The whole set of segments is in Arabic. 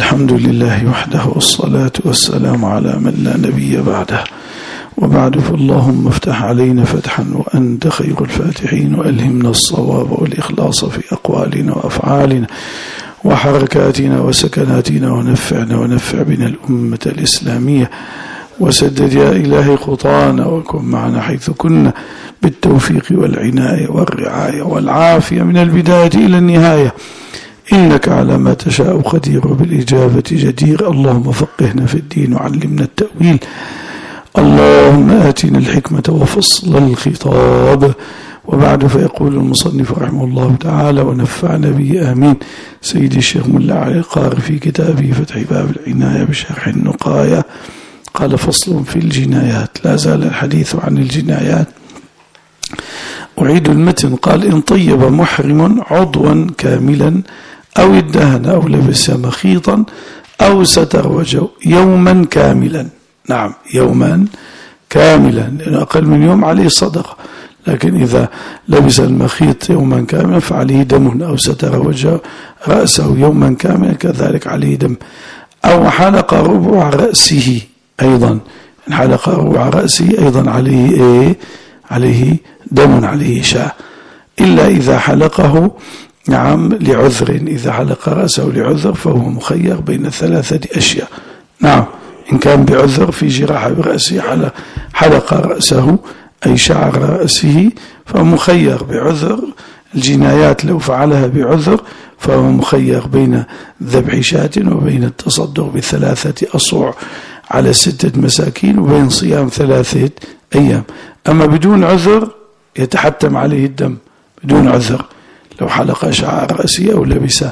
الحمد لله وحده والصلاة والسلام على من لا نبي بعده، وبعد فاللهم افتح علينا فتحا وأنت خير الفاتحين، وألهمنا الصواب والإخلاص في أقوالنا وأفعالنا وحركاتنا وسكناتنا، ونفع بنا الأمة الإسلامية، وسدد يا إلهي خطانا، وكن معنا حيث كنا بالتوفيق والعناية والرعاية والعافية من البداية إلى النهاية، إنك على ما تشاء قدير وبالإجابة جدير. اللهم فقهنا في الدين وعلمنا التأويل، اللهم آتنا الحكمة وفصل الخطاب. وبعد فيقول المصنف رحمه الله تعالى ونفعنا به آمين سيدي الشيخ ملا علي القاري في كتابه فتح باب العناية بشرح النقاية قال: فصل في الجنايات. لا زال الحديث عن الجنايات. أعيد المتن. قال: إن طيب محرم عضوا كاملا أو ادهن أو لبس مخيطا أو ستر وجهه يوما كاملا. نعم، يوما كاملا، لأنه أقل من يوم عليه صدقة، لكن إذا لبس المخيط يوما كاملا فعليه دم، أو ستر وجهه رأسه يوما كاملا كذلك عليه دم، أو حلق ربع رأسه أيضا، إن حلق ربع رأسه أيضا عليه عليه دم، عليه شاة، إلا إذا حلقه نعم لعذر. إذا حلق رأسه لعذر فهو مخير بين 3 أشياء. نعم، إن كان بعذر في جراحة برأسه حلق رأسه أي شعر رأسه فمخير بعذر. الجنايات لو فعلها بعذر فهو مخير بين ذبح شاة وبين التصدق ب3 أصوع على 6 مساكين وبين صيام 3 أيام. أما بدون عذر يتحتم عليه الدم بدون عذر، لو حلق شعر رأسه أو لبس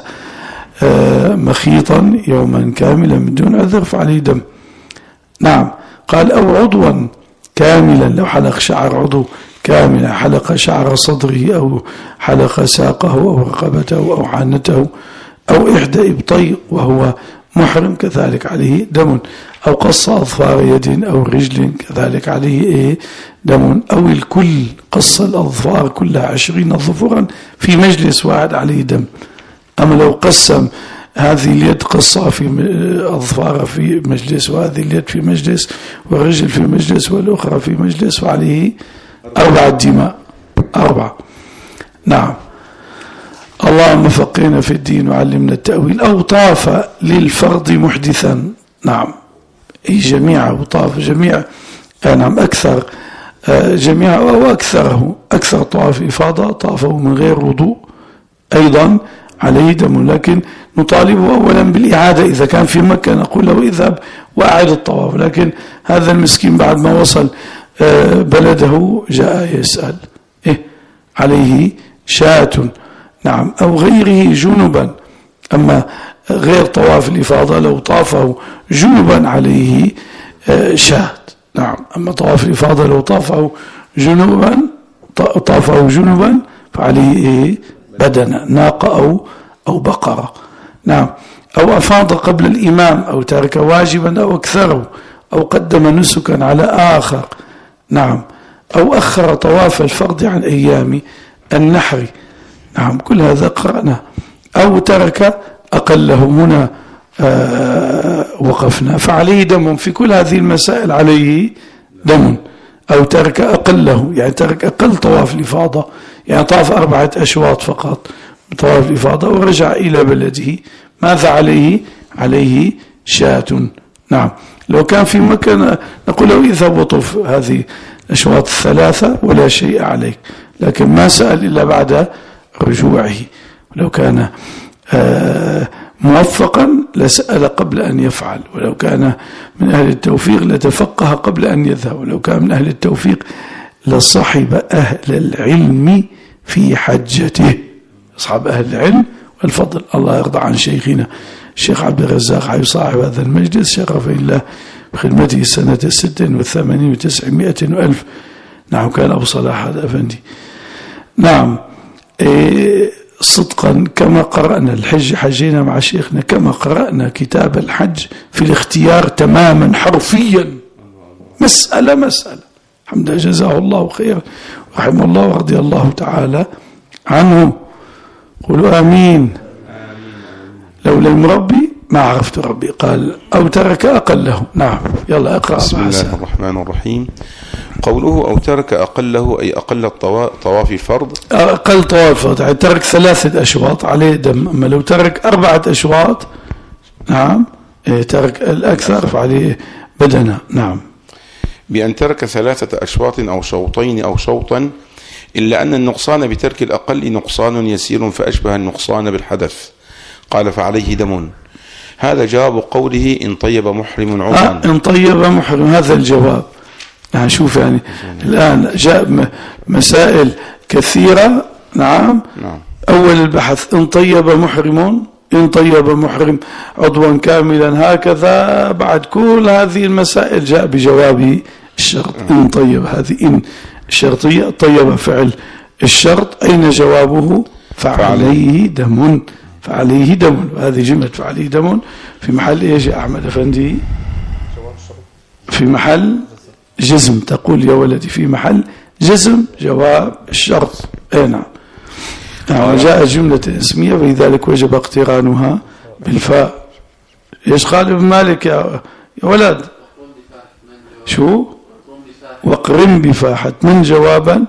مخيطا يوما كاملا بدون عذر فعليه دم. نعم. قال: أو عضوا كاملا، لو حلق شعر عضو كاملا، حلق شعر صدره أو حلق ساقه أو رقبته أو عانته أو إحدى إبطيه وهو محرم كذلك عليه دم، أو قص أظفار يد أو رجل كذلك عليه دم، أو الكل قص الأظفار كلها 20 ظفرا في مجلس واحد عليه دم. أما لو قسم هذه اليد قصها في أظفار في مجلس، وهذه اليد في مجلس، والرجل في مجلس، والأخرى في مجلس، وعليه 4 دماء 4. نعم. اللهم فقهنا في الدين وعلمنا التأويل. أو طاف للفرض محدثا. نعم، أي جميع، أو طاف جميع، نعم، أكثر جميع أو أكثره، أكثر طواف إفاضة طافه من غير وضوء أيضا عليه دم، لكن نطالبه أولا بالإعادة. إذا كان في مكة نقول له اذهب وأعد الطواف، لكن هذا المسكين بعد ما وصل بلده جاء يسأل عليه شاة. نعم. أو غيره جنبا. أما غير طواف الإفاضة لو طافه جنبا عليه شاة. نعم. أما طواف الإفاضة لو طافه جنبا فعليه بدنة، ناقة أو بقرة. نعم. أو أفاض قبل الإمام، أو ترك واجبا أو أكثره، أو قدم نسكا على آخر. نعم. أو أخر طواف الفرض عن أيام النحر. نعم، كل هذا قرأنا. أو ترك أقله، هنا وقفنا، فعليه دم. في كل هذه المسائل عليه دم. أو ترك أقله، يعني ترك أقل طواف الإفاضة، يعني طاف 4 أشواط فقط طواف الإفاضة ورجع إلى بلده، ماذا عليه؟ عليه شاة. نعم. لو كان في مكة نقول له اذهب وطف هذه الأشواط 3 ولا شيء عليك، لكن ما سأل إلا بعد رجوعه. ولو كان موفقا لسأل قبل أن يفعل، ولو كان من أهل التوفيق لتفقه قبل أن يذهب، ولو كان من أهل التوفيق لصحب أهل العلم في حجته. أصحاب أهل العلم والفضل. الله يرضى عن شيخنا الشيخ عبد الرزاق حي صاحب هذا المجلس، شرف الله بخدمته سنة 86 و900 و1000. نعم، كان أبو صلاح هذا أفندي. نعم. صدقا كما قرأنا الحج، حجينا مع شيخنا كما قرأنا كتاب الحج في الاختيار تماما حرفيا، مسألة. الحمد لله، جزاه الله خيرا رحمه الله ورضي الله تعالى عنه. قولوا آمين. لولا المربي ما عرفت ربي. قال أو ترك أقله. نعم يلا اقرأ. بسم الله الرحمن الرحيم. قوله أو ترك أقله أي أقل طواف الفرض. أقل طواف الفرض يعني ترك 3 أشواط عليه دم. أما لو ترك 4 أشواط نعم ترك الأكثر فعليه بدنة. نعم. بأن ترك 3 أشواط أو شوطين أو شوطا، إلا أن النقصان بترك الأقل نقصان يسير فأشبه النقصان بالحدث. قال فعليه دم. هذا جواب قوله إن طيب محرم عمرا. إن طيب محرم، هذا الجواب. يعني شوف يعني الآن جاء مسائل كثيرة. نعم. أول البحث إن طيب محرم، إن طيب محرم عضوا كاملا، هكذا بعد كل هذه المسائل جاء بجواب الشرط. إن طيب، هذه إن الشرطية، طيب فعل الشرط، أين جوابه؟ فعليه دم. فعليه دم. هذه جملة فعليه دم في محل إيش يا أحمد أفندي؟ في محل جزم. تقول يا ولدي في محل جزم جواب الشرط. أي نعم. وجاء جملة اسمية ولذلك وجب اقترانها بالفاء. ايش قال ابن مالك يا ولد؟ شو؟ وقرن بفاحة من جوابا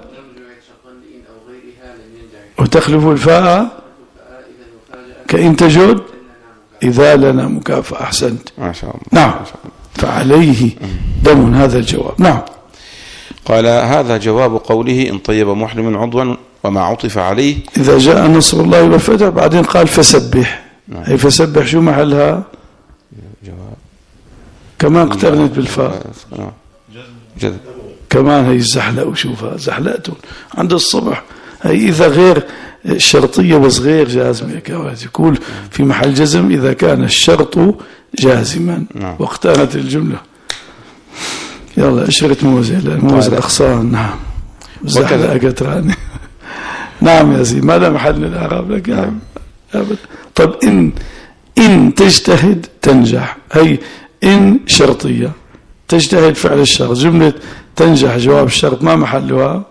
وتخلف الفاء كإن تجد إذا لنا مكافأة. أحسنت ما شاء الله. نعم. فعليه دم، هذا الجواب. نعم. قال هذا جواب قوله إن طيب محرم عضوا وما عطف عليه إذا جاء نصر الله والفتح. بعدين قال فسبح. أي فسبح شو محلها؟ جواب كمان اقترنت بالفاء. جذب كمان هي الزحلق. وشوفها زحلقته عند الصبح. هي إذا غير شرطية بس غير جازمة يقول في محل جزم إذا كان الشرط جازما. واقترنت الجملة. يلا اشرت موزة أخصان. نعم. زحلق قطراني. نعم يا سيدي. ماذا محل الأعراب لك يا أبدا. طب إن تجتهد تنجح. هي إن شرطية تجتهد فعل الشرط. جملة تنجح جواب الشرط ما محلها؟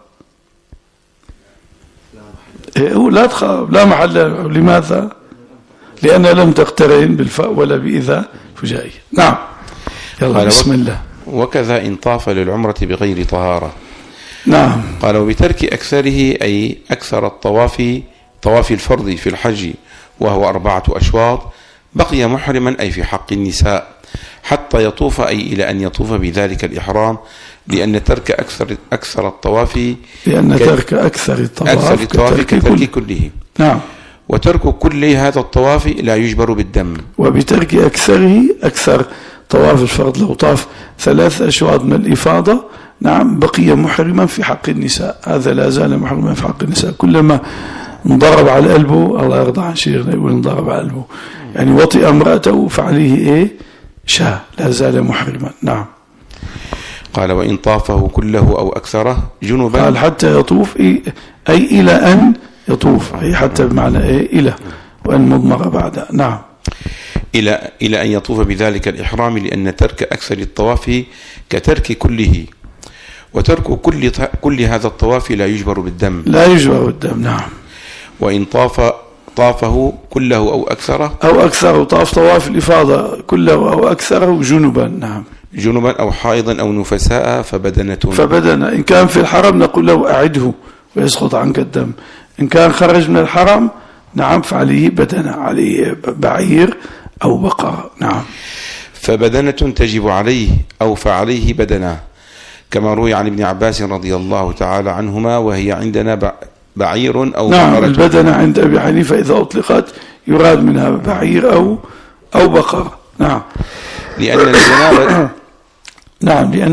لا تخاف لا محل. لماذا؟ لأن لم تقترن بالفاء ولا بإذا فجائية. نعم. يلا بسم الله. وكذا إن طاف للعمرة بغير طهارة. نعم. قال وبترك أكثره أي أكثر طواف الفرض في الحج وهو 4 أشواط بقي محرما أي في حق النساء حتى يطوف أي إلى أن يطوف بذلك الإحرام، لأن ترك أكثر الطواف ترك أكثر الطواف كترك كله. نعم. وترك كل هذا الطواف لا يجبر بالدم. وبترك أكثره أكثر طواف الفرض لو طاف 3 أشواط من الإفاضة نعم بقي محرما في حق النساء. هذا لا زال محرما في حق النساء. كلما انضرب على قلبه الله يرضى عن شيخنا يقول انضرب على قلبه يعني وطئ امرأته فعليه ايه شاء لا زال محرما. نعم. قال وإن طافه كله أو أكثره جنبا. قال حتى يطوف أي إلى أن يطوف أي حتى بمعنى إيه إلى وأن مضمر بعد. نعم. إلى أن يطوف بذلك الإحرام، لأن ترك أكثر الطواف كترك كله، وترك كل هذا الطواف لا يجبر بالدم. لا يجبر بالدم. نعم. وإن طافه كله أو أكثره طاف طواف الإفاضة كله أو أكثره جنبا. نعم. جنبا أو حائضا أو نفساء فبدنة. إن كان في الحرم نقول له أعده ويسقط عنك الدم. إن كان خرج من الحرم نعم فعليه بدنة، عليه بعير أو بقرة. نعم. فبدنة تجب عليه أو فعليه بدنة، كما روي عن ابن عباس رضي الله تعالى عنهما، وهي عندنا بعير أو نعم بقرة. البدنة عند أبي حنيفة إذا أطلقت يراد منها بعير أو بقرة. نعم. لأن الجنابة نعم لأن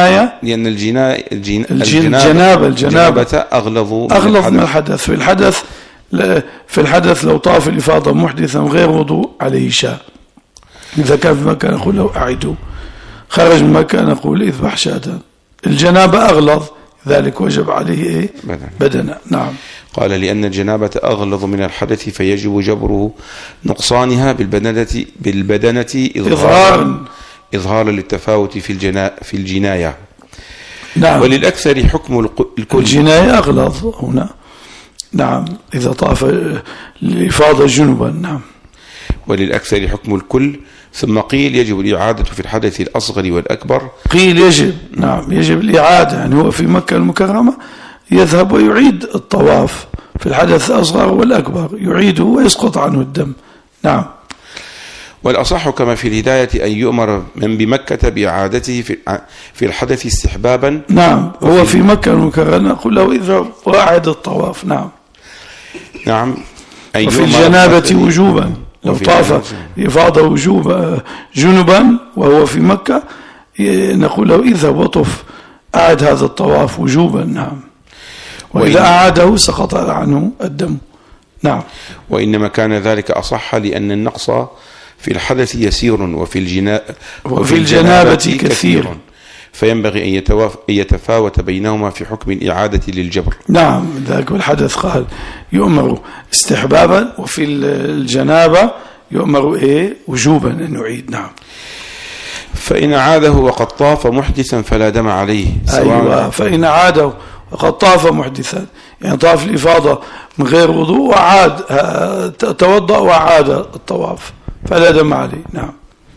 الجنابة أغلظ من الحدث. في الحدث لو طاف الإفاضة محدثا غير وضوء عليه شاء. إذا كان في مكان نقول له أعده، خرج من مكان نقول اذبح شاة. الجنابة أغلظ ذلك وجب عليه إيه؟ بدنة. نعم. قال لأن الجنابة أغلظ من الحدث فيجب جبره نقصانها بالبدنة إظهارا للتفاوت في الجناية. نعم. وللأكثر حكم الكل. الجناية أغلظ هنا. نعم إذا طاف الإفاضة جنبا. نعم. وللأكثر حكم الكل. ثم قيل يجب الإعادة في الحدث الأصغر والأكبر. قيل يجب، نعم يجب الإعادة، يعني هو في مكة المكرمة يذهب ويعيد الطواف في الحدث الأصغر والأكبر، يعيده ويسقط عنه الدم. نعم. والأصح كما في الهداية أن يؤمر من بمكة بإعادته في الحدث استحبابا. نعم، هو في مكة المكرمة نقول له اذهب وأعد الطواف. نعم. نعم. وفي الجنابة وجوبا، لو طاف إفاضة وجوب جنبا وهو في مكة نقول له اذهب وطف أعد هذا الطواف وجوبا. نعم. وإذا أعاده سقط عنه الدم. نعم. وإنما كان ذلك أصح لأن النقص في الحدث يسير وفي الجنابة كثير، فينبغي أن يتفاوت بينهما في حكم الإعادة للجبر. نعم، ذلك الحدث قال يؤمر استحبابا، وفي الجنابة يؤمر وجوبا أن يعيد. نعم. فإن أعاده وقد طاف محدثا فلا دم عليه. أيوة، فإن أعاده وقد طاف محدثا، يعني طاف الإفاضة من غير وضوء وعاد توضأ وعاد الطواف فلا دم عليه. نعم.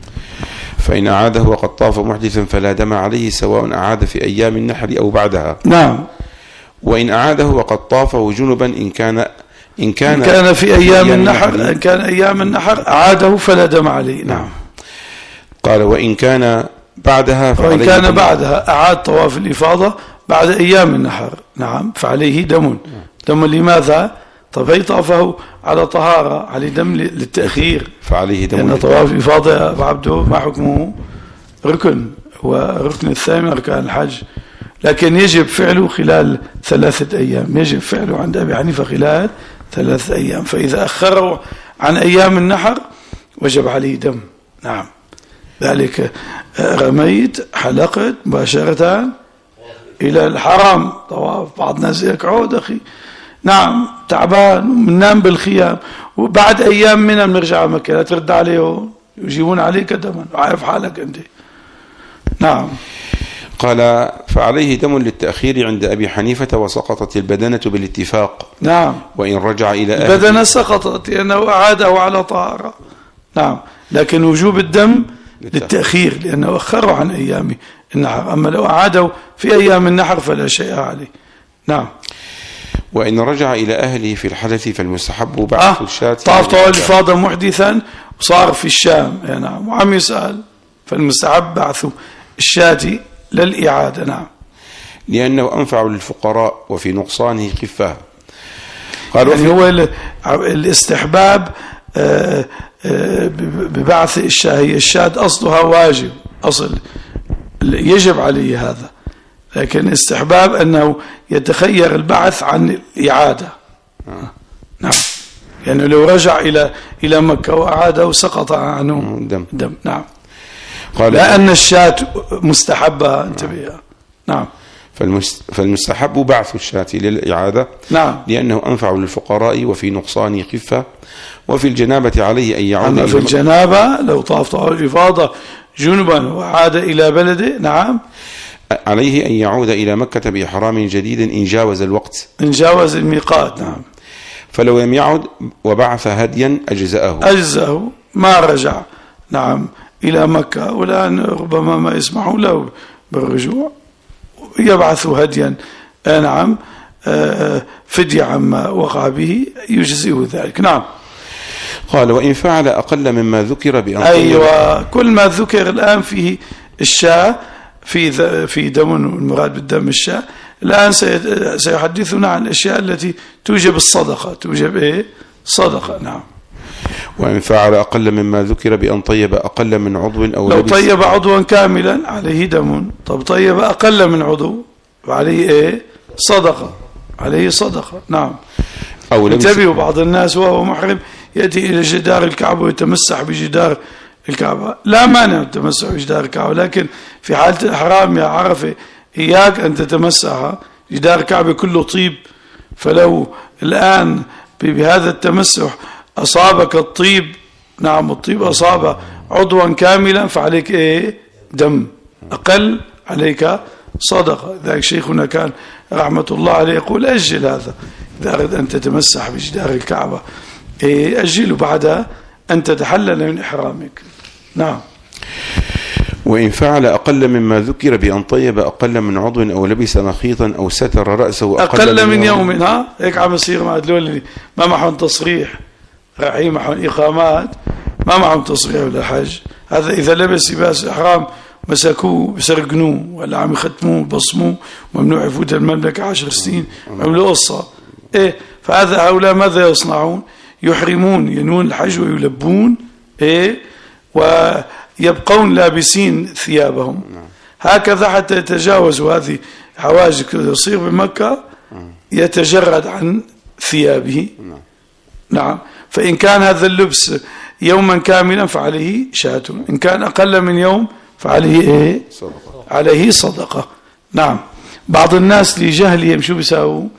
فإن أعاده وقد طاف محدثا فلا دم عليه سواء أعاد في أيام النحر أو بعدها. نعم. وإن أعاده وقد طافه جنبا إن كان في أيام النحر، إن كان أيام النحر أعاده فلا دم عليه. نعم. قال وإن كان بعدها وإن كان بعدها أعاد طواف الإفاضة بعد أيام النحر، نعم، فعليه دم. دم لماذا؟ طب طافه على طهارة، عليه دم للتأخير، فعليه دم. لأن طواف الإفاضة يا عبده ما حكمه؟ ركن، هو ركن الثاني من أركان الحج، لكن يجب فعله خلال 3 أيام، يجب فعله عند أبي حنيفة خلال 3 أيام، فإذا أخره عن أيام النحر وجب عليه دم. نعم. ذلك رميت حلقت مباشرة إلى الحرم طواف، بعض الناس يقعد أخي نعم تعبان ومنام بالخيام، وبعد أيام منها بنرجع مكة لا ترد عليه يجيبون عليك دما، وعارف حالك أنت. نعم. قال فعليه دم للتأخير عند أبي حنيفة، وسقطت البدنة بالاتفاق. نعم. وإن رجع إلى أهله البدنة سقطت لأنه أعاده على طهارة. نعم. لكن وجوب الدم للتأخير لأنه أخره عن أيام النحر، أما لو أعاده في أيام النحر فلا شيء عليه. نعم. وإن رجع إلى أهله في الحدث فالمستحب بعث الشاة. طاف طوال الإفاضة محدثا وصار في الشام. نعم. وعم يسأل فالمستحب بعث الشاة للإعادة. نعم. لأنه أنفع للفقراء وفي نقصانه خفة. قالوا يعني هو الاستحباب ببعث الشاة، هي الشاة أصلها واجب، أصل يجب عليه هذا، لكن استحباب أنه يتخير البعث عن الإعادة. نعم. يعني لو رجع إلى مكة وأعاده سقط عنه دم. نعم. لا أن الشاة مستحبة انتبه. نعم. فالمستحب بعث الشاة للإعادة. نعم. لأنه أنفع للفقراء وفي نقصان خفة. وفي الجنابة عليه أن يعود. في الجنابة لو طاف طواف الإفاضة جنبا وعاد إلى بلده. نعم. عليه أن يعود إلى مكة بإحرام جديد إن جاوز الوقت، إن جاوز الميقات. نعم. فلو لم يعد وبعث هديا أجزأه ما رجع. نعم. إلى مكة، والآن ربما ما يسمحوا له بالرجوع، يبعث هديا. نعم. فدية عما وقع به يجزئه ذلك. نعم. قال وإن فعل أقل مما ذكر بأن أيوة، كل ما ذكر الآن فيه الشاة في دم، المراد بالدم الشاة. الآن سيحدثنا عن الأشياء التي توجب الصدقة، توجب صدقة. نعم. وإن فعل أقل مما ذكر بأن طيب أقل من عضو أو لو طيب عضوا كاملا عليه دم. طب طيب أقل من عضو عليه صدقة، عليه صدقة. نعم. انتبهوا، بعض الناس وهو محرم يأتي إلى جدار الكعبة ويتمسح بجدار الكعبة، لا مانع التمسح بجدار الكعبة، لكن في حالة الإحرام يا عرفة إياك أن تتمسح جدار الكعبة كله طيب، فلو الآن بهذا التمسح أصابك الطيب، نعم الطيب أصاب عضوا كاملا، فعليك دم، أقل عليك صدقة. ذلك شيخنا كان رحمة الله عليه يقول أجل هذا، إذا أردت أن تتمسح بجدار الكعبة أجله بعد أن تتحلل من إحرامك. نعم. وإن فعل أقل مما ذكر بأن طيب أقل من عضو أو لبس مخيطا أو ستر رأسه أقل من يوم. ها هيك عم يصير مع دول ما معهم تصريح، رايحين معهم إقامات ما معهم تصريح ولا حج. هذا إذا لبس لباس إحرام مسكوه بسرقنوه ولا عم يختموه بصموه ممنوع يفوت المملكة 10 سنين، عملوا قصة. إيه فهذا هؤلاء ماذا يصنعون؟ يحرمون ينوون الحج ويلبون إيه ويبقون لابسين ثيابهم. هكذا حتى يتجاوزوا هذه حواجز يصير بمكة يتجرد عن ثيابه. نعم. فإن كان هذا اللبس يوما كاملا فعليه شاة، إن كان أقل من يوم فعليه إيه؟ عليه صدقة. نعم. بعض الناس لجهلهم شو بيساووا؟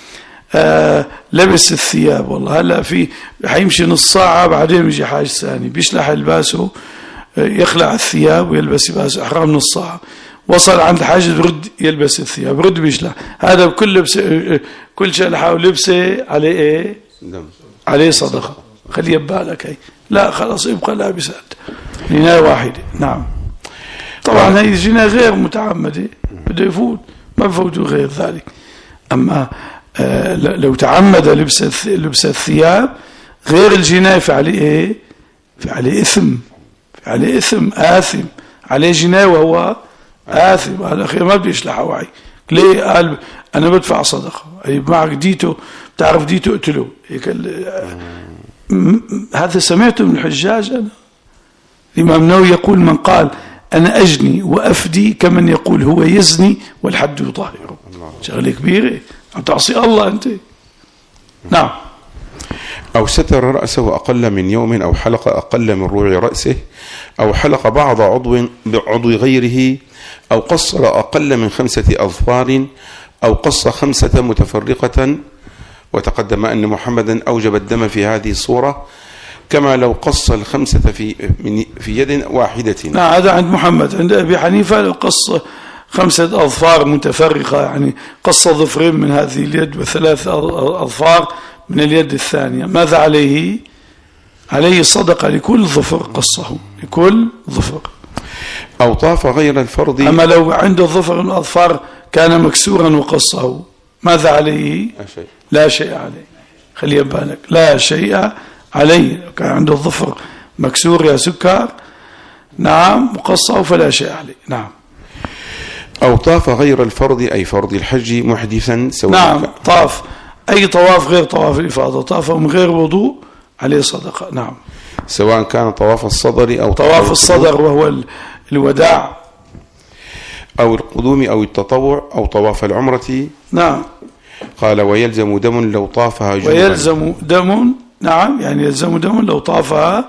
لبس الثياب، والله هلا في حيمشي نص ساعة بعدين بيجي حاج ثاني بيشلح لباسه يخلع الثياب ويلبس لباس إحرام نص ساعة، وصل عند الحاج برد يلبس الثياب برد بيشلح. هذا بكل لبسه كل شلحه ولبسه عليه إيه؟ عليه صدقة. خليه ببالك هي. لا خلاص يبقى لابسات جناية واحدة. نعم. طبعا هي الجناية غير متعمدة بده يفوت ما بفوتوا غير ذلك. أما لو تعمد لبس الثياب غير الجناية فعليه إيه؟ فعليه إثم، فعليه إثم آثم، عليه جناية وهو آثم. على خير ما بدي يشلح وعي. ليه؟ قال أنا بدفع صدقة. أي معك ديته بتعرف ديته اقتله. هذا سمعته من الحجاج. أنا الإمام النووي يقول من قال أنا أجني وأفدي كمن يقول هو يزني والحد يطهره. شغلة كبيرة عم تعصي الله أنت. نعم. أو ستر رأسه أقل من يوم أو حلق أقل من ربع رأسه أو حلق بعض عضو غيره أو قصر أقل من 5 أظفار أو قص 5 متفرقة. وتقدم أن محمدا أوجب الدم في هذه الصورة كما لو قص 5 في يد واحدة. نعم هذا عند محمد. عند أبي حنيفة لو قص 5 أظفار متفرقة يعني قص ظفرين من هذه اليد و3 أظفار من اليد الثانية، ماذا عليه؟ عليه صدقة لكل ظفر قصه، لكل ظفر. أو طاف غير الفرض. أما لو عنده ظفر من الأظفار كان مكسورا وقصه ماذا عليه؟ لا شيء عليه. خلي بالك لا شيء عليه. كان عنده الظفر مكسور يا سكر نعم وقصه فلا شيء عليه. نعم. أو طاف غير الفرض أي فرض الحج محدثا سواء. نعم طاف أي طواف غير طواف الإفاضة طاف من غير وضوء عليه صدقة. نعم. سواء كان طواف الصدر أو طواف الصدر وهو الوداع أو القدوم أو التطوع أو طواف العمرة. نعم. قال ويلزم دم لو طافها جنبا. ويلزم دم. نعم يعني يلزم دم لو طافها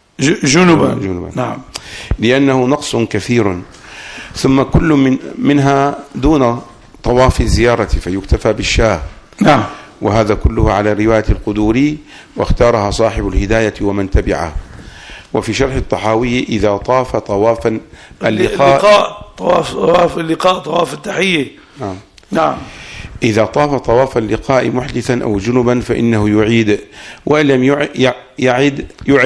جنبا. نعم. لأنه نقص كثير ثم كل منها دون طواف الزيارة فيكتفى بالشاه. نعم. وهذا كله على رواية القدوري واختارها صاحب الهداية ومن تبعه. وفي شرح الطحاوي إذا طاف طواف اللقاء طواف التحية. نعم. نعم. إذا طاف طواف اللقاء محدثا أو جنبا فإنه يعيد، وإن لم يعد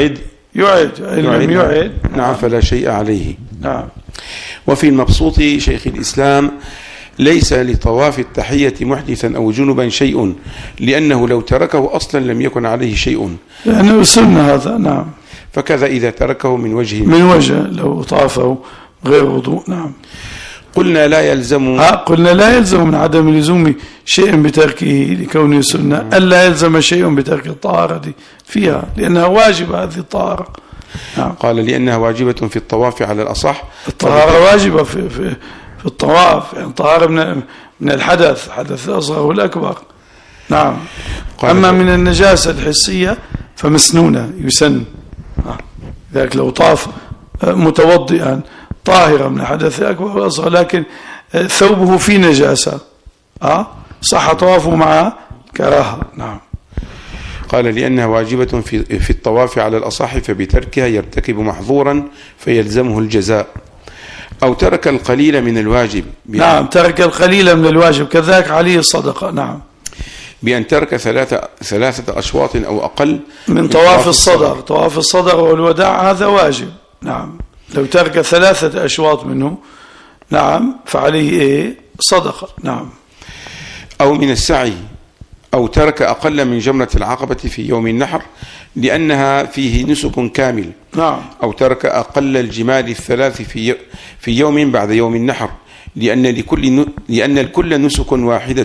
نعم فلا شيء عليه. نعم. وفي المبسوط شيخ الإسلام ليس لطواف التحية محدثا أو جنبا شيء لأنه لو تركه أصلا لم يكن عليه شيء لأنه سنة هذا. نعم. فكذا إذا تركه من وجه لو طافه غير وضوء. نعم. قلنا لا يلزم من عدم لزوم شيء بتركه لكونه سنة ألا يلزم شيء بترك الطهارة فيها لأنها واجبة هذه الطهارة. نعم. قال لأنها واجبة في الطواف على الأصح. الطهارة واجبة في الطواف يعني طهارة من الحدث الأصغر والأكبر. نعم. أما من النجاسة الحسية فمسنونة يسن. ذلك لو طاف متوضئا طاهرة من الحدث الأكبر والأصغر لكن ثوبه في نجاسة صح طوافه مع كراهة. نعم. قال لأنها واجبة في الطواف على الأصح فبتركها يرتكب محظورا فيلزمه الجزاء. أو ترك القليل من الواجب. نعم ترك القليل من الواجب كذلك عليه الصدقة. نعم. بأن ترك ثلاثة أشواط أو أقل من طواف الصدر. طواف الصدر والوداع هذا واجب. نعم، لو ترك 3 أشواط منه نعم فعليه صدقة. نعم. أو من السعي، أو ترك أقل من جمرة العقبة في يوم النحر لأنها فيه نسك كامل. نعم. أو ترك أقل الجمال الثلاث في يوم بعد يوم النحر لأن الكل نسك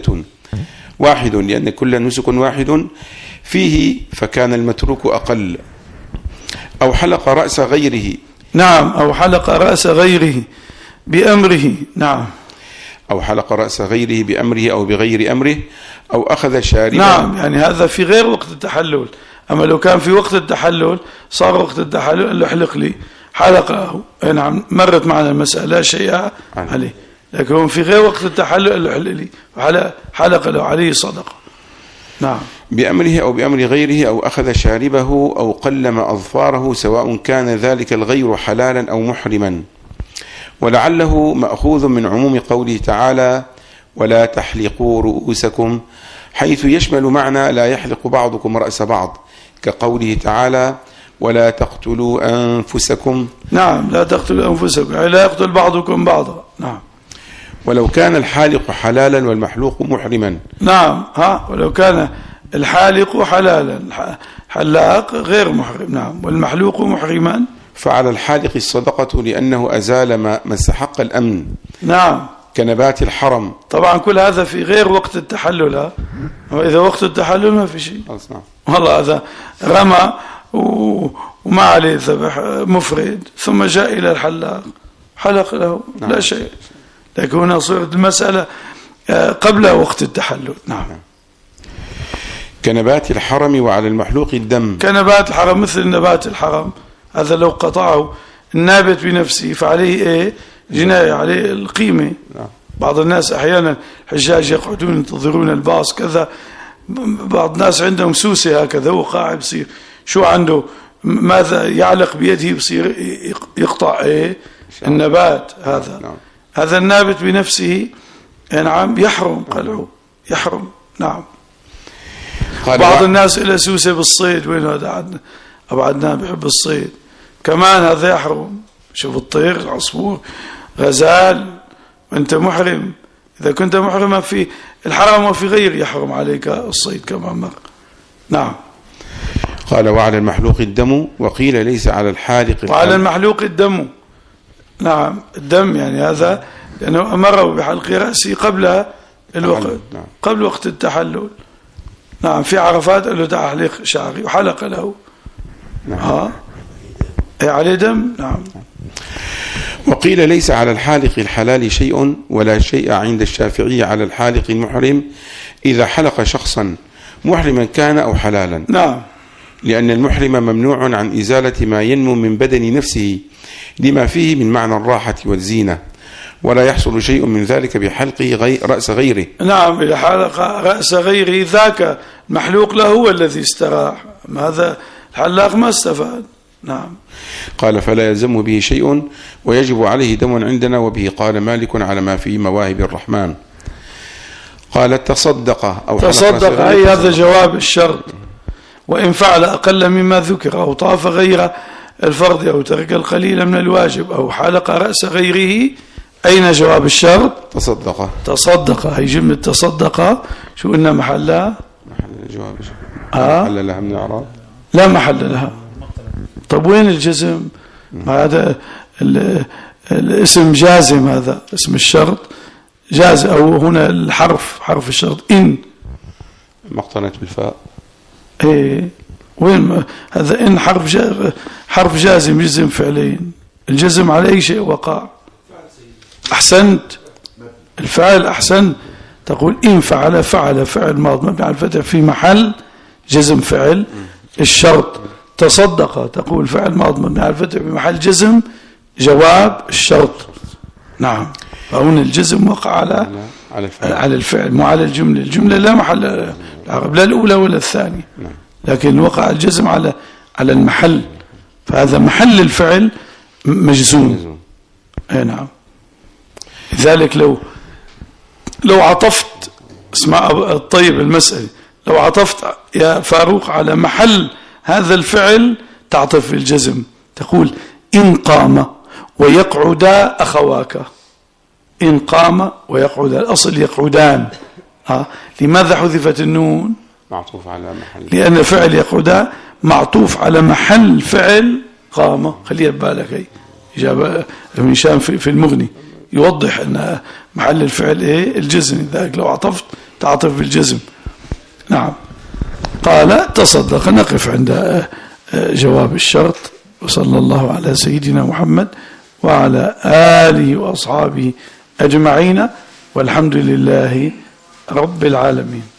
لأن كل نسك واحد فيه فكان المتروك أقل. أو حلق رأس غيره. نعم. أو حلق رأس غيره بأمره. نعم. أو حلق رأس غيره بأمره أو بغير أمره، أو أخذ شاربا. نعم، يعني هذا في غير وقت التحلل. أما لو كان في وقت التحلل صار وقت التحلل قال له احلق لي، حلقه. نعم، مرت معنا المسألة لا شيء عليه. لكن في غير وقت التحلل قال له احلق لي، حلق له، عليه صدقة. نعم. بأمره أو بأمر غيره، أو أخذ شاربه أو قلم أظفاره، سواء كان ذلك الغير حلالا أو محرما. ولعله مأخوذ من عموم قوله تعالى: ولا تحلقوا رؤوسكم، حيث يشمل معنى لا يحلق بعضكم رأس بعض، كقوله تعالى: ولا تقتلوا أنفسكم. نعم، لا تقتلوا أنفسكم، يعني لا يقتل بعضكم بعضا. نعم. ولو كان الحالق حلالا والمحلوق محرما. نعم. ولو كان الحالق حلالا، حلاق غير محرم. نعم. والمحلوق محرما، فعلى الحالق الصدقة لأنه أزال ما استحق الأمن. نعم. كنبات الحرم. طبعا كل هذا في غير وقت التحلل. وإذا وقت التحلل ما في شيء. والله هذا رمى وما عليه ذبح مفرد ثم جاء إلى الحلاق حلق له. نعم. لا شيء. لكن هنا صارت المسألة قبل وقت التحلل. نعم. كنبات الحرم. وعلى المحلوق الدم. كنبات الحرم مثل نبات الحرم، هذا لو قطعه النابت بنفسه فعليه جناية، عليه القيمة. نعم. بعض الناس أحيانا حجاج يقعدون ينتظرون الباص كذا، بعض الناس عندهم سوسة هكذا، هو قاعد بصير شو عنده، ماذا يعلق بيده بصير يقطع النبات هذا. نعم. هذا النابت بنفسه نعم يحرم قلعه، يحرم. نعم. بعض الناس إلى سوسة بالصيد، وين هذا أبعدنا بحب الصيد كمان، هذا يحرم. شوف الطير، العصفور، غزال، وانت محرم. إذا كنت محرما في الحرم وفي غير يحرم عليك الصيد كما مر. نعم. قال: وعلى المحلوق الدم. وقيل ليس على الحالق. وعلى المحلوق الدم. نعم، الدم يعني هذا لأنه أمره بحلق رأسه قبل الوقت. نعم. قبل وقت التحلل. نعم. في عرفات قال له تعال احلق شعري وحلق له. نعم. عليه دم. نعم. وقيل ليس على الحالق الحلال شيء، ولا شيء عند الشافعي على الحالق المحرم إذا حلق شخصا محرما كان أو حلالا. نعم. لأن المحرم ممنوع عن إزالة ما ينمو من بدن نفسه لما فيه من معنى الراحة والزينة، ولا يحصل شيء من ذلك بحلق رأس غيره. نعم. إذا حلق رأس غيره ذاك محلوق له هو الذي استراح، هذا الحلاق ما استفاد. نعم. قال: فلا يلزم به شيء ويجب عليه دم عندنا، وبه قال مالك على ما في مواهب الرحمن. قال: تصدق أو تصدق، أي هذا جواب الشرط. وإن فعل أقل مما ذكر، أو طاف غير الفرض، أو ترك القليل من الواجب، أو حلق رأس غيره، أين جواب الشرط؟ تصدق. هي جملة تصدق شو قلنا محلها؟ محل جواب محل لها من الإعراب؟ لا محل لها. طب وين الجزم؟ هذا الاسم جازم، هذا اسم الشرط جاز، أو هنا الحرف حرف الشرط إن مقترنة بالفاء. وين هذا إن حرف جازم يجزم فعلين. الجزم على أي شيء وقع. أحسنت، الفعل. أحسنت، تقول إن فعل فعل ماض مبني على الفتح في محل جزم فعل الشرط. تصدق تقول فعل ماض مبني على الفتح في محل جزم جواب الشرط. نعم. فهنا الجزم وقع على الفعل مو على الجملة. الجملة لا محل العرب، لا الأولى ولا الثانية، لكن وقع الجزم على المحل، فهذا محل الفعل مجزوم. نعم. لذلك لو عطفت، اسمع الطيب المسألة، لو عطفت يا فاروق على محل هذا الفعل تعطف بالجزم، تقول إن قام ويقعدا أخواك. إن قام ويقعدا، الأصل يقعدان. لماذا حذفت النون؟ معطوف على محل، لأن فعل يقعدا معطوف على محل فعل قام. خليها ببالك، هي إجابة ابن هشام في المغني يوضح أن محل الفعل إيه؟ الجزم. لذلك لو عطفت تعطف بالجزم. نعم. قال تصدق. نقف عند جواب الشرط. وصلى الله على سيدنا محمد وعلى آله وأصحابه أجمعين، والحمد لله رب العالمين.